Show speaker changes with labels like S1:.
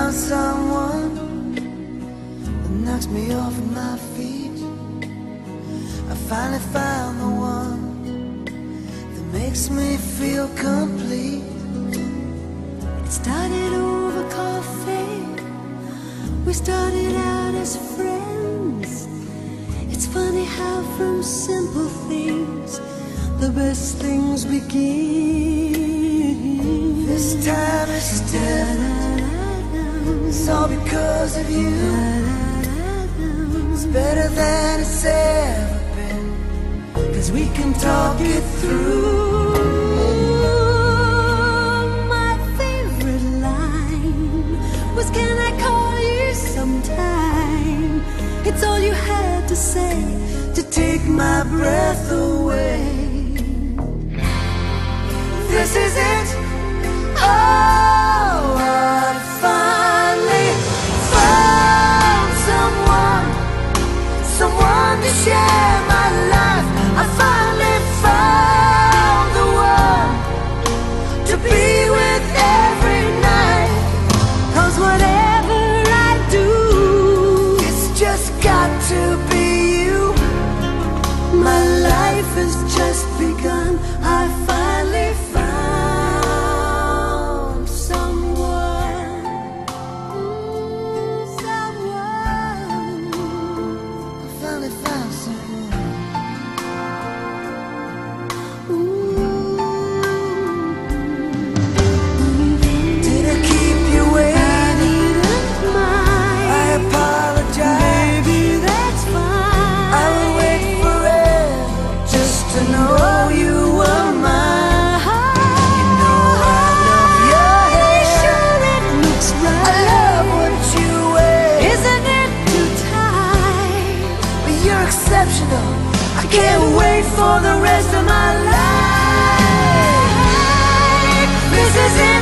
S1: found someone that knocks me off of my feet. I finally found the one that makes me feel complete. It started over coffee. We started out as friends. It's funny how from simple things the best things begin. This time is different. It's all because of you. It's better than it's ever been, 'cause we can talk it through.
S2: My favorite line was, "Can I call you sometime?" It's all you had to say
S1: To take my breath away. This is it. Oh, I finally found someone to share my life. I finally found the one to be with every night. 'Cause whatever I do, it's just got to be you. My life has just begun. I finally found someone. I finally found someone. Did I keep you waiting? I apologize.
S2: Baby, that's fine.
S1: I will wait forever just to know you were mine. You know I love your hair.
S2: Sure, it looks
S1: I
S2: right.
S1: love what you wear.
S2: Isn't it too tight?
S1: But you're exceptional. I can't wait for the rest of my life. This is it.